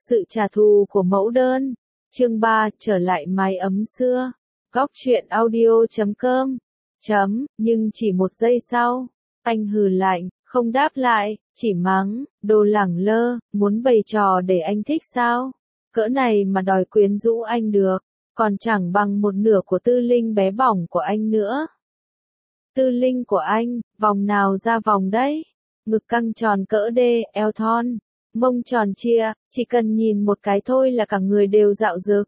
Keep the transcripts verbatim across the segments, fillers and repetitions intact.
Sự trả thù của mẫu đơn. Chương ba, trở lại mái ấm xưa. Góc truyện audio chấm com. Chấm, nhưng chỉ một giây sau, anh hừ lạnh, không đáp lại, chỉ mắng, đồ lẳng lơ, muốn bày trò để anh thích sao? Cỡ này mà đòi quyến rũ anh được, còn chẳng bằng một nửa của tư linh bé bỏng của anh nữa. Tư linh của anh, vòng nào ra vòng đấy? Ngực căng tròn cỡ đê, eo thon, mông tròn chia, chỉ cần nhìn một cái thôi là cả người đều dạo dực.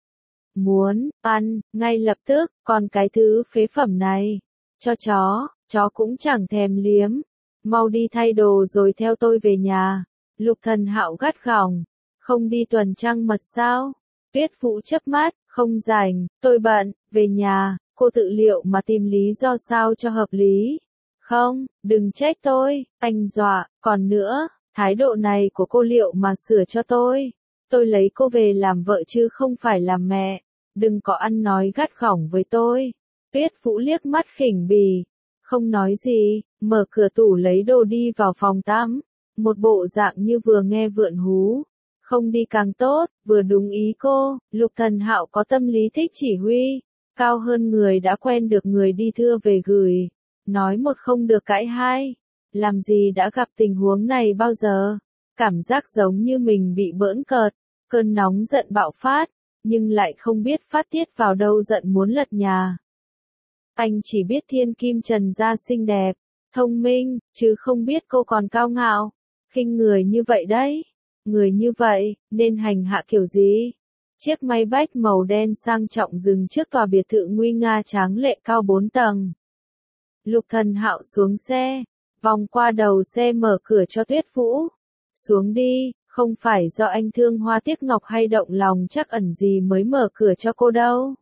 Muốn, ăn, ngay lập tức, còn cái thứ phế phẩm này, cho chó, chó cũng chẳng thèm liếm. Mau đi thay đồ rồi theo tôi về nhà. Lục Thần Hạo gắt gỏng, không đi tuần trăng mật sao? Tuyết Vũ chớp mắt, không rảnh, tôi bận, về nhà, cô tự liệu mà tìm lý do sao cho hợp lý. Không, đừng trách tôi, anh dọa, còn nữa, thái độ này của cô liệu mà sửa cho tôi. Tôi lấy cô về làm vợ chứ không phải làm mẹ, đừng có ăn nói gắt gỏng với tôi. Tuyết Vũ liếc mắt khỉnh bỉ, không nói gì, mở cửa tủ lấy đồ đi vào phòng tắm, một bộ dạng như vừa nghe vượn hú. Không đi càng tốt, vừa đúng ý cô. Lục Thần Hạo có tâm lý thích chỉ huy, cao hơn người đã quen được người đi thưa về gửi, nói một không được cãi hai. Làm gì đã gặp tình huống này bao giờ, cảm giác giống như mình bị bỡn cợt, cơn nóng giận bạo phát, nhưng lại không biết phát tiết vào đâu, giận muốn lật nhà. Anh chỉ biết thiên kim Trần gia xinh đẹp, thông minh, chứ không biết cô còn cao ngạo, khinh người như vậy đấy. Người như vậy, nên hành hạ kiểu gì? Chiếc máy bách màu đen sang trọng dừng trước tòa biệt thự nguy nga tráng lệ cao bốn tầng. Lục Thần Hạo xuống xe, vòng qua đầu xe mở cửa cho Tuyết Vũ. Xuống đi, không phải do anh thương hoa tiếc ngọc hay động lòng trắc ẩn gì mới mở cửa cho cô đâu.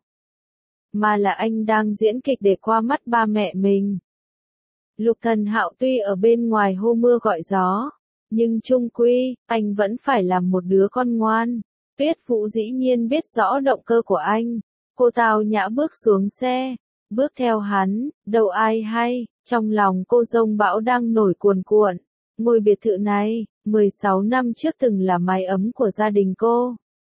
Mà là anh đang diễn kịch để qua mắt ba mẹ mình. Lục Thần Hạo tuy ở bên ngoài hô mưa gọi gió, nhưng chung quy, anh vẫn phải làm một đứa con ngoan. Tuyết Vũ dĩ nhiên biết rõ động cơ của anh. Cô tao nhã bước xuống xe, bước theo hắn, đâu ai hay, trong lòng cô dông bão đang nổi cuồn cuộn. Ngôi biệt thự này, mười sáu năm trước từng là mái ấm của gia đình cô.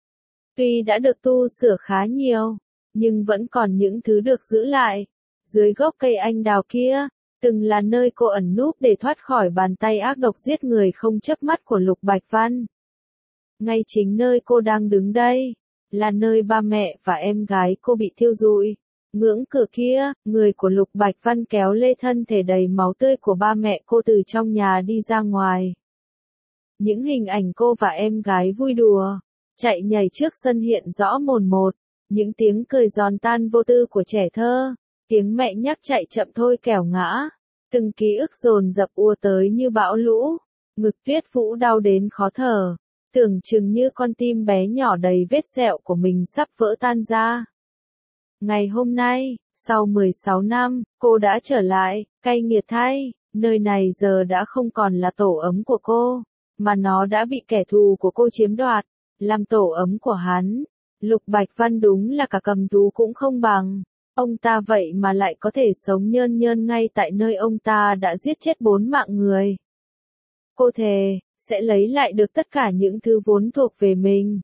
Tuy đã được tu sửa khá nhiều, nhưng vẫn còn những thứ được giữ lại. Dưới gốc cây anh đào kia, từng là nơi cô ẩn núp để thoát khỏi bàn tay ác độc giết người không chớp mắt của Lục Bạch Văn. Ngay chính nơi cô đang đứng đây, là nơi ba mẹ và em gái cô bị thiêu rụi. Ngưỡng cửa kia, người của Lục Bạch Văn kéo lê thân thể đầy máu tươi của ba mẹ cô từ trong nhà đi ra ngoài. Những hình ảnh cô và em gái vui đùa, chạy nhảy trước sân hiện rõ mồn một. Những tiếng cười giòn tan vô tư của trẻ thơ, tiếng mẹ nhắc chạy chậm thôi kẻo ngã. Từng ký ức dồn dập ùa tới như bão lũ. Ngực Tuyết Vũ đau đến khó thở, tưởng chừng như con tim bé nhỏ đầy vết sẹo của mình sắp vỡ tan ra. Ngày hôm nay, sau mười sáu năm, cô đã trở lại, cay nghiệt thay, nơi này giờ đã không còn là tổ ấm của cô, mà nó đã bị kẻ thù của cô chiếm đoạt, làm tổ ấm của hắn. Lục Bạch Văn đúng là cả cầm thú cũng không bằng. Ông ta vậy mà lại có thể sống nhơn nhơn ngay tại nơi ông ta đã giết chết bốn mạng người. Cô thề, sẽ lấy lại được tất cả những thứ vốn thuộc về mình.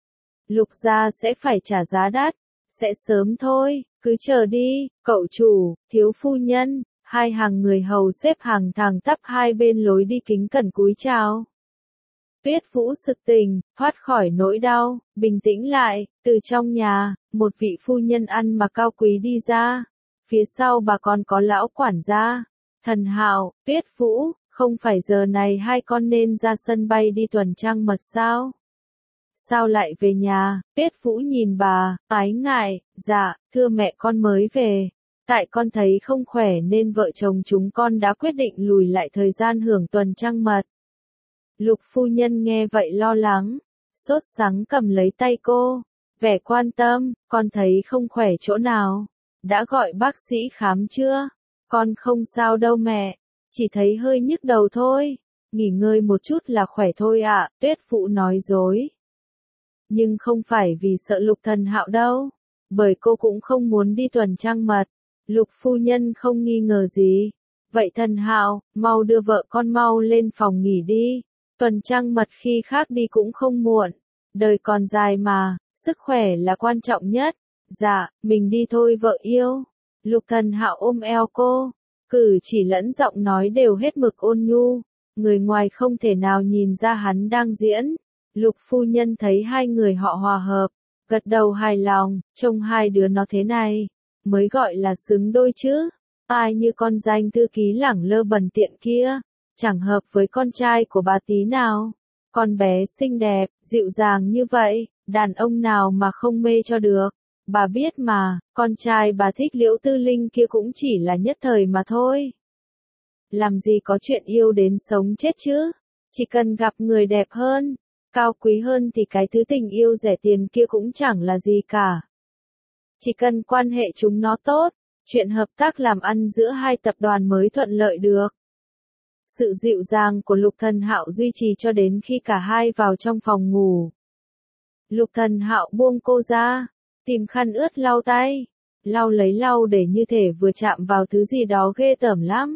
Lục gia sẽ phải trả giá đắt, sẽ sớm thôi, cứ chờ đi, cậu chủ, thiếu phu nhân. Hai hàng người hầu xếp hàng thẳng tắp hai bên lối đi kính cẩn cúi chào. Tuyết Vũ sực tỉnh, thoát khỏi nỗi đau, bình tĩnh lại, từ trong nhà, một vị phu nhân ăn mặc cao quý đi ra. Phía sau bà còn có lão quản gia. Thần Hạo, Tuyết Vũ, không phải giờ này hai con nên ra sân bay đi tuần trăng mật sao? Sao lại về nhà? Tuyết Vũ nhìn bà, ái ngại, dạ, thưa mẹ con mới về. Tại con thấy không khỏe nên vợ chồng chúng con đã quyết định lùi lại thời gian hưởng tuần trăng mật. Lục phu nhân nghe vậy lo lắng, sốt sắng cầm lấy tay cô, vẻ quan tâm, con thấy không khỏe chỗ nào? Đã gọi bác sĩ khám chưa? Con không sao đâu mẹ, chỉ thấy hơi nhức đầu thôi, nghỉ ngơi một chút là khỏe thôi ạ. Tuyết Vũ nói dối. Nhưng không phải vì sợ Lục Thần Hạo đâu, bởi cô cũng không muốn đi tuần trăng mật. Lục phu nhân không nghi ngờ gì. Vậy Thần Hạo, mau đưa vợ con mau lên phòng nghỉ đi. Tuần trăng mật khi khác đi cũng không muộn. Đời còn dài mà, sức khỏe là quan trọng nhất. Dạ, mình đi thôi vợ yêu. Lục Thần Hạo ôm eo cô, cử chỉ lẫn giọng nói đều hết mực ôn nhu. Người ngoài không thể nào nhìn ra hắn đang diễn. Lục phu nhân thấy hai người họ hòa hợp, gật đầu hài lòng, trông hai đứa nó thế này, mới gọi là xứng đôi chứ. Ai như con danh thư ký lẳng lơ bần tiện kia, chẳng hợp với con trai của bà tí nào. Con bé xinh đẹp, dịu dàng như vậy, đàn ông nào mà không mê cho được. Bà biết mà, con trai bà thích Liễu Tư Linh kia cũng chỉ là nhất thời mà thôi. Làm gì có chuyện yêu đến sống chết chứ, chỉ cần gặp người đẹp hơn, cao quý hơn thì cái thứ tình yêu rẻ tiền kia cũng chẳng là gì cả. Chỉ cần quan hệ chúng nó tốt, chuyện hợp tác làm ăn giữa hai tập đoàn mới thuận lợi được. Sự dịu dàng của Lục Thần Hạo duy trì cho đến khi cả hai vào trong phòng ngủ. Lục Thần Hạo buông cô ra, tìm khăn ướt lau tay, lau lấy lau để như thể vừa chạm vào thứ gì đó ghê tởm lắm.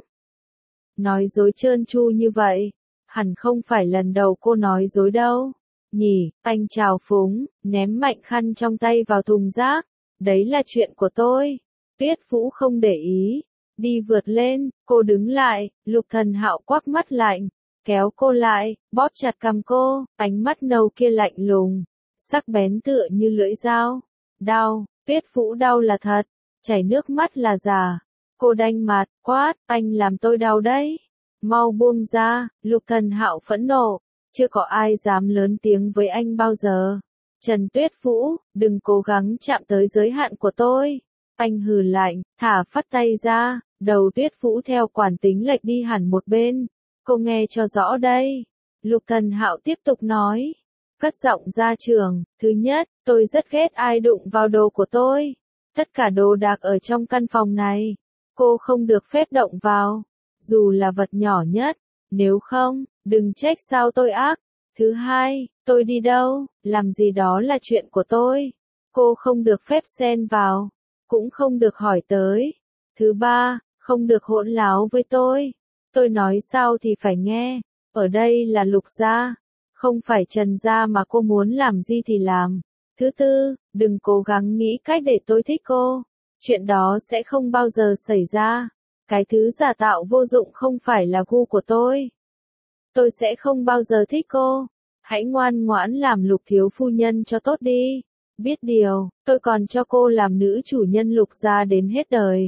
Nói dối trơn tru như vậy, hẳn không phải lần đầu cô nói dối đâu. Nhỉ, anh trào phúng, ném mạnh khăn trong tay vào thùng rác. Đấy là chuyện của tôi. Tuyết Vũ không để ý, đi vượt lên, cô đứng lại, Lục Thần Hạo quắc mắt lạnh, kéo cô lại, bóp chặt cằm cô, ánh mắt nâu kia lạnh lùng, sắc bén tựa như lưỡi dao. Đau, Tuyết Vũ đau là thật, chảy nước mắt là giả. Cô đanh mặt, quát, anh làm tôi đau đấy. Mau buông ra, Lục Thần Hạo phẫn nộ, chưa có ai dám lớn tiếng với anh bao giờ. Trần Tuyết Vũ, đừng cố gắng chạm tới giới hạn của tôi. Anh hừ lạnh, thả phắt tay ra, đầu Tuyết Vũ theo quản tính lệch đi hẳn một bên. Cô nghe cho rõ đây. Lục Thần Hạo tiếp tục nói, cất giọng ra trường, thứ nhất, tôi rất ghét ai đụng vào đồ của tôi. Tất cả đồ đạc ở trong căn phòng này, cô không được phép động vào, dù là vật nhỏ nhất, nếu không, đừng trách sao tôi ác. Thứ hai, tôi đi đâu, làm gì đó là chuyện của tôi. Cô không được phép xen vào, cũng không được hỏi tới. Thứ ba, không được hỗn láo với tôi. Tôi nói sao thì phải nghe. Ở đây là Lục gia, không phải Trần gia mà cô muốn làm gì thì làm. Thứ tư, đừng cố gắng nghĩ cách để tôi thích cô. Chuyện đó sẽ không bao giờ xảy ra. Cái thứ giả tạo vô dụng không phải là gu của tôi. Tôi sẽ không bao giờ thích cô. Hãy ngoan ngoãn làm Lục thiếu phu nhân cho tốt đi. Biết điều, tôi còn cho cô làm nữ chủ nhân Lục gia đến hết đời.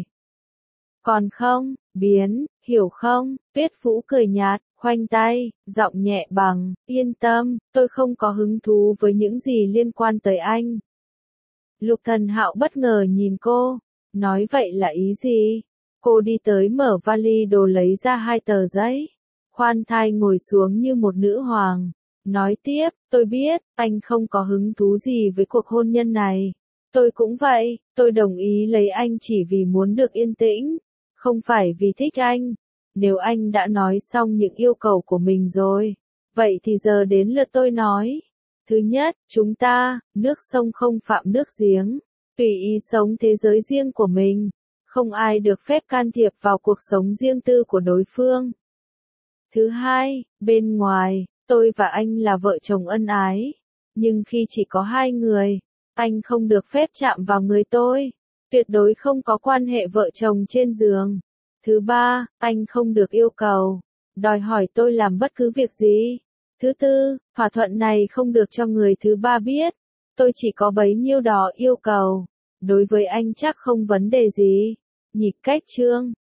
Còn không, biến, hiểu không? Tuyết Vũ cười nhạt, khoanh tay, giọng nhẹ bằng, yên tâm, tôi không có hứng thú với những gì liên quan tới anh. Lục Thần Hạo bất ngờ nhìn cô, nói vậy là ý gì? Cô đi tới mở vali đồ lấy ra hai tờ giấy, khoan thai ngồi xuống như một nữ hoàng, nói tiếp, tôi biết, anh không có hứng thú gì với cuộc hôn nhân này. Tôi cũng vậy, tôi đồng ý lấy anh chỉ vì muốn được yên tĩnh, không phải vì thích anh. Nếu anh đã nói xong những yêu cầu của mình rồi, vậy thì giờ đến lượt tôi nói. Thứ nhất, chúng ta, nước sông không phạm nước giếng, tùy ý sống thế giới riêng của mình, không ai được phép can thiệp vào cuộc sống riêng tư của đối phương. Thứ hai, bên ngoài, tôi và anh là vợ chồng ân ái, nhưng khi chỉ có hai người, anh không được phép chạm vào người tôi, tuyệt đối không có quan hệ vợ chồng trên giường. Thứ ba, anh không được yêu cầu, đòi hỏi tôi làm bất cứ việc gì. Thứ tư, thỏa thuận này không được cho người thứ ba biết, tôi chỉ có bấy nhiêu đó yêu cầu. Đối với anh chắc không vấn đề gì. Nhịp cách chương